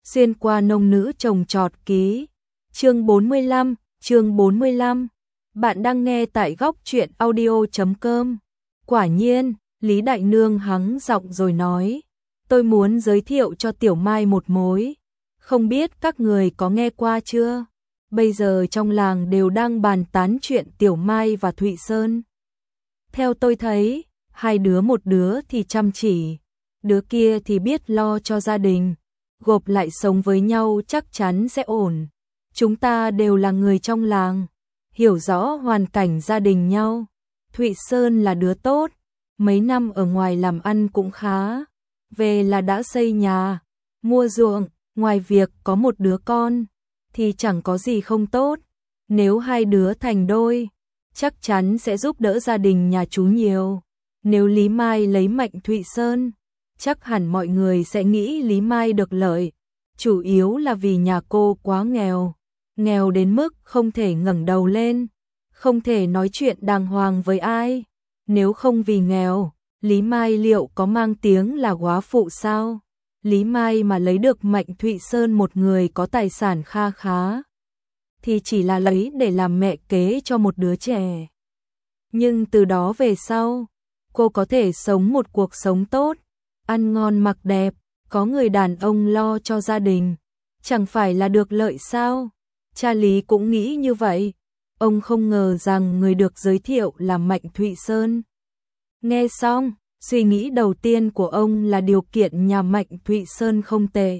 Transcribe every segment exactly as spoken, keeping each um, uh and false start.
Xuyên qua nông nữ trồng trọt ký. Chương bốn mươi lăm, chương bốn mươi lăm. Bạn đang nghe tại góc truyện audio chấm com. Quả nhiên, Lý Đại Nương hắng giọng rồi nói, tôi muốn giới thiệu cho Tiểu Mai một mối. Không biết các người có nghe qua chưa? Bây giờ trong làng đều đang bàn tán chuyện Tiểu Mai và Thụy Sơn. Theo tôi thấy, hai đứa một đứa thì chăm chỉ, đứa kia thì biết lo cho gia đình, gộp lại sống với nhau chắc chắn sẽ ổn. Chúng ta đều là người trong làng, hiểu rõ hoàn cảnh gia đình nhau. Thụy Sơn là đứa tốt, mấy năm ở ngoài làm ăn cũng khá, về là đã xây nhà, mua ruộng, ngoài việc có một đứa con thì chẳng có gì không tốt. Nếu hai đứa thành đôi, chắc chắn sẽ giúp đỡ gia đình nhà chú nhiều. Nếu Lý Mai lấy Mạnh Thụy Sơn, chắc hẳn mọi người sẽ nghĩ Lý Mai được lợi, chủ yếu là vì nhà cô quá nghèo, nghèo đến mức không thể ngẩng đầu lên, không thể nói chuyện đàng hoàng với ai. Nếu không vì nghèo, Lý Mai liệu có mang tiếng là góa phụ sao? Lý Mai mà lấy được Mạnh Thụy Sơn, một người có tài sản kha khá, thì chỉ là lấy để làm mẹ kế cho một đứa trẻ. Nhưng từ đó về sau, cô có thể sống một cuộc sống tốt, ăn ngon mặc đẹp, có người đàn ông lo cho gia đình, chẳng phải là được lợi sao? Cha Lý cũng nghĩ như vậy, ông không ngờ rằng người được giới thiệu là Mạnh Thụy Sơn. Nghe xong, suy nghĩ đầu tiên của ông là điều kiện nhà Mạnh Thụy Sơn không tệ,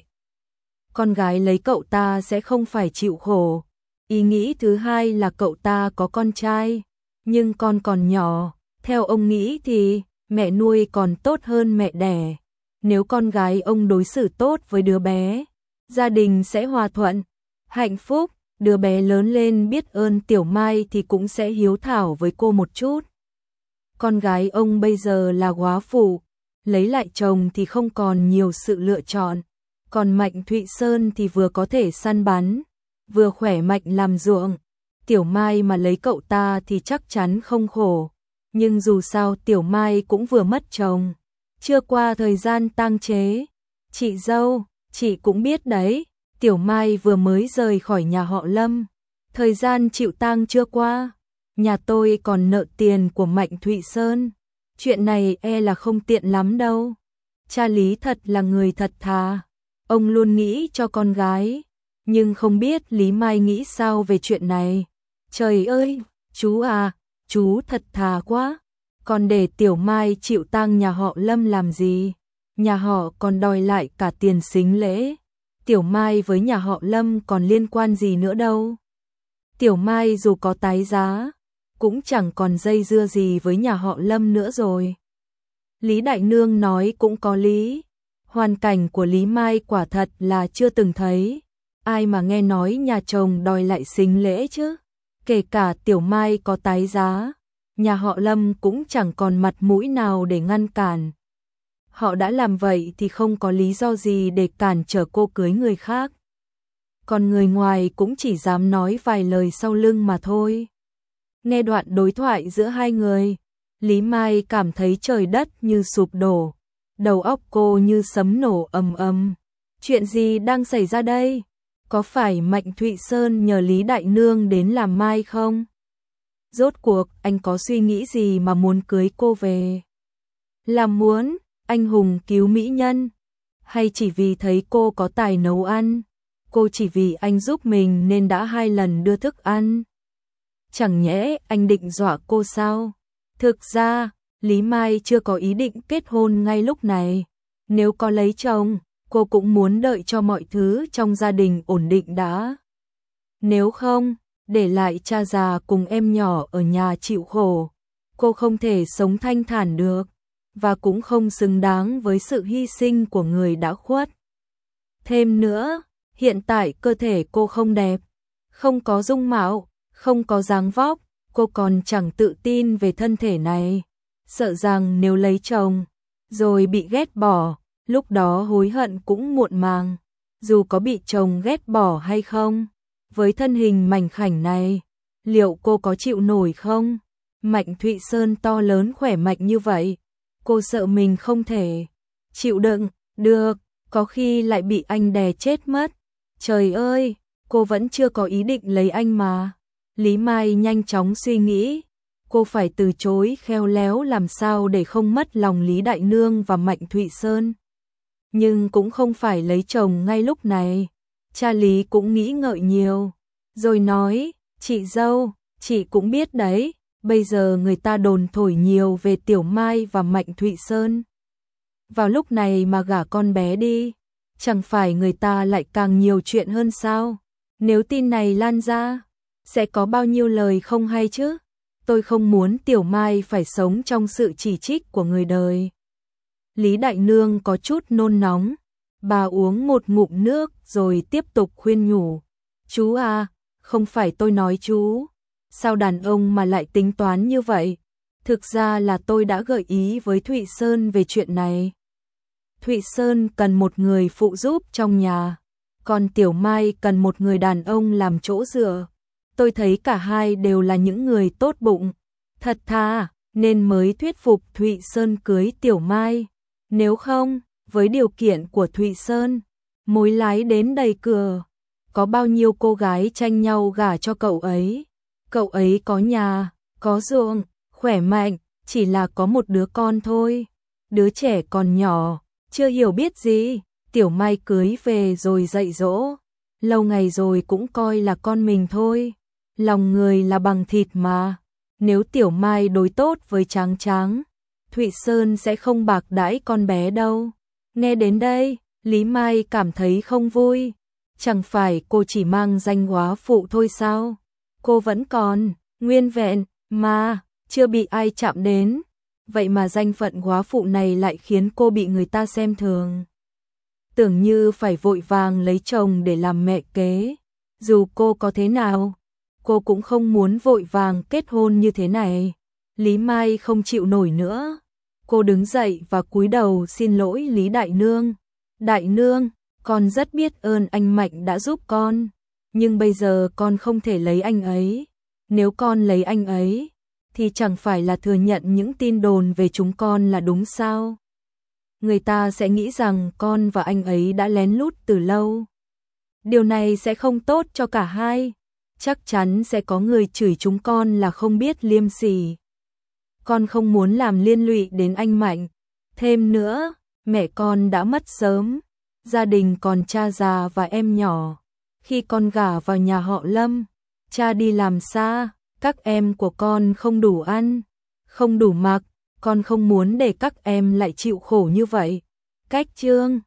con gái lấy cậu ta sẽ không phải chịu khổ. Ý nghĩ thứ hai là cậu ta có con trai, nhưng con còn nhỏ, theo ông nghĩ thì mẹ nuôi còn tốt hơn mẹ đẻ. Nếu con gái ông đối xử tốt với đứa bé, gia đình sẽ hòa thuận, hạnh phúc, đứa bé lớn lên biết ơn Tiểu Mai thì cũng sẽ hiếu thảo với cô một chút. Con gái ông bây giờ là góa phụ, lấy lại chồng thì không còn nhiều sự lựa chọn, còn Mạnh Thụy Sơn thì vừa có thể săn bắn, vừa khỏe mạnh làm ruộng. Tiểu Mai mà lấy cậu ta thì chắc chắn không khổ, nhưng dù sao Tiểu Mai cũng vừa mất chồng, chưa qua thời gian tang chế. Chị dâu, chị cũng biết đấy, Tiểu Mai vừa mới rời khỏi nhà họ Lâm, thời gian chịu tang chưa qua, nhà tôi còn nợ tiền của Mạnh Thụy Sơn, chuyện này e là không tiện lắm đâu. Cha Lý thật là người thật thà, ông luôn nghĩ cho con gái, nhưng không biết Lý Mai nghĩ sao về chuyện này. Trời ơi, chú à, chú thật thà quá, còn để Tiểu Mai chịu tang nhà họ Lâm làm gì? Nhà họ còn đòi lại cả tiền sính lễ, Tiểu Mai với nhà họ Lâm còn liên quan gì nữa đâu. Tiểu Mai dù có tái giá, cũng chẳng còn dây dưa gì với nhà họ Lâm nữa rồi. Lý Đại Nương nói cũng có lý, hoàn cảnh của Lý Mai quả thật là chưa từng thấy, ai mà nghe nói nhà chồng đòi lại sính lễ chứ. Kể cả Tiểu Mai có tái giá, nhà họ Lâm cũng chẳng còn mặt mũi nào để ngăn cản. Họ đã làm vậy thì không có lý do gì để cản trở cô cưới người khác. Còn người ngoài cũng chỉ dám nói vài lời sau lưng mà thôi. Nghe đoạn đối thoại giữa hai người, Lý Mai cảm thấy trời đất như sụp đổ, đầu óc cô như sấm nổ ầm ầm. Chuyện gì đang xảy ra đây? Có phải Mạnh Thụy Sơn nhờ Lý Đại Nương đến làm mai không? Rốt cuộc anh có suy nghĩ gì mà muốn cưới cô về? Là muốn anh hùng cứu mỹ nhân? Hay chỉ vì thấy cô có tài nấu ăn? Cô chỉ vì anh giúp mình nên đã hai lần đưa thức ăn? Chẳng nhẽ anh định dọa cô sao? Thực ra, Lý Mai chưa có ý định kết hôn ngay lúc này. Nếu có lấy chồng, cô cũng muốn đợi cho mọi thứ trong gia đình ổn định đã. Nếu không, để lại cha già cùng em nhỏ ở nhà chịu khổ, cô không thể sống thanh thản được, và cũng không xứng đáng với sự hy sinh của người đã khuất. Thêm nữa, hiện tại cơ thể cô không đẹp, không có dung mạo, không có dáng vóc, cô còn chẳng tự tin về thân thể này, sợ rằng nếu lấy chồng, rồi bị ghét bỏ, lúc đó hối hận cũng muộn màng. Dù có bị chồng ghét bỏ hay không, với thân hình mảnh khảnh này, liệu cô có chịu nổi không? Mạnh Thụy Sơn to lớn khỏe mạnh như vậy, cô sợ mình không thể chịu đựng được. có khi lại bị anh đè chết mất. Trời ơi, cô vẫn chưa có ý định lấy anh mà. Lý Mai nhanh chóng suy nghĩ, cô phải từ chối khéo léo làm sao để không mất lòng Lý Đại Nương và Mạnh Thụy Sơn. Nhưng cũng không phải lấy chồng ngay lúc này. Cha Lý cũng nghĩ ngợi nhiều, rồi nói, chị dâu, chị cũng biết đấy, bây giờ người ta đồn thổi nhiều về Tiểu Mai và Mạnh Thụy Sơn. Vào lúc này mà gả con bé đi, chẳng phải người ta lại càng nhiều chuyện hơn sao? Nếu tin này lan ra, sẽ có bao nhiêu lời không hay chứ? Tôi không muốn Tiểu Mai phải sống trong sự chỉ trích của người đời. Lý Đại Nương có chút nôn nóng, bà uống một ngụm nước rồi tiếp tục khuyên nhủ. Chú à, không phải tôi nói chú, sao đàn ông mà lại tính toán như vậy? Thực ra là tôi đã gợi ý với Thụy Sơn về chuyện này. Thụy Sơn cần một người phụ giúp trong nhà, còn Tiểu Mai cần một người đàn ông làm chỗ dựa. Tôi thấy cả hai đều là những người tốt bụng, thật thà, nên mới thuyết phục Thụy Sơn cưới Tiểu Mai. Nếu không, với điều kiện của Thụy Sơn, mối lái đến đầy cửa, có bao nhiêu cô gái tranh nhau gả cho cậu ấy. Cậu ấy có nhà, có ruộng, khỏe mạnh, chỉ là có một đứa con thôi. Đứa trẻ còn nhỏ, chưa hiểu biết gì, Tiểu Mai cưới về rồi dạy dỗ. Lâu ngày rồi cũng coi là con mình thôi. Lòng người là bằng thịt mà. Nếu Tiểu Mai đối tốt với Tráng Tráng, Thụy Sơn sẽ không bạc đãi con bé đâu. Nghe đến đây, Lý Mai cảm thấy không vui. Chẳng phải cô chỉ mang danh góa phụ thôi sao? Cô vẫn còn nguyên vẹn mà, chưa bị ai chạm đến. Vậy mà danh phận góa phụ này lại khiến cô bị người ta xem thường. Tưởng như phải vội vàng lấy chồng để làm mẹ kế. Dù cô có thế nào, cô cũng không muốn vội vàng kết hôn như thế này. Lý Mai không chịu nổi nữa. Cô đứng dậy và cúi đầu xin lỗi Lý Đại Nương. Đại Nương, con rất biết ơn anh Mạnh đã giúp con. Nhưng bây giờ con không thể lấy anh ấy. Nếu con lấy anh ấy, thì chẳng phải là thừa nhận những tin đồn về chúng con là đúng sao? Người ta sẽ nghĩ rằng con và anh ấy đã lén lút từ lâu. Điều này sẽ không tốt cho cả hai. Chắc chắn sẽ có người chửi chúng con là không biết liêm sỉ. Con không muốn làm liên lụy đến anh Mạnh. Thêm nữa, mẹ con đã mất sớm. Gia đình còn cha già và em nhỏ. Khi con gả vào nhà họ Lâm, cha đi làm xa, các em của con không đủ ăn, không đủ mặc, con không muốn để các em lại chịu khổ như vậy. Cách Trương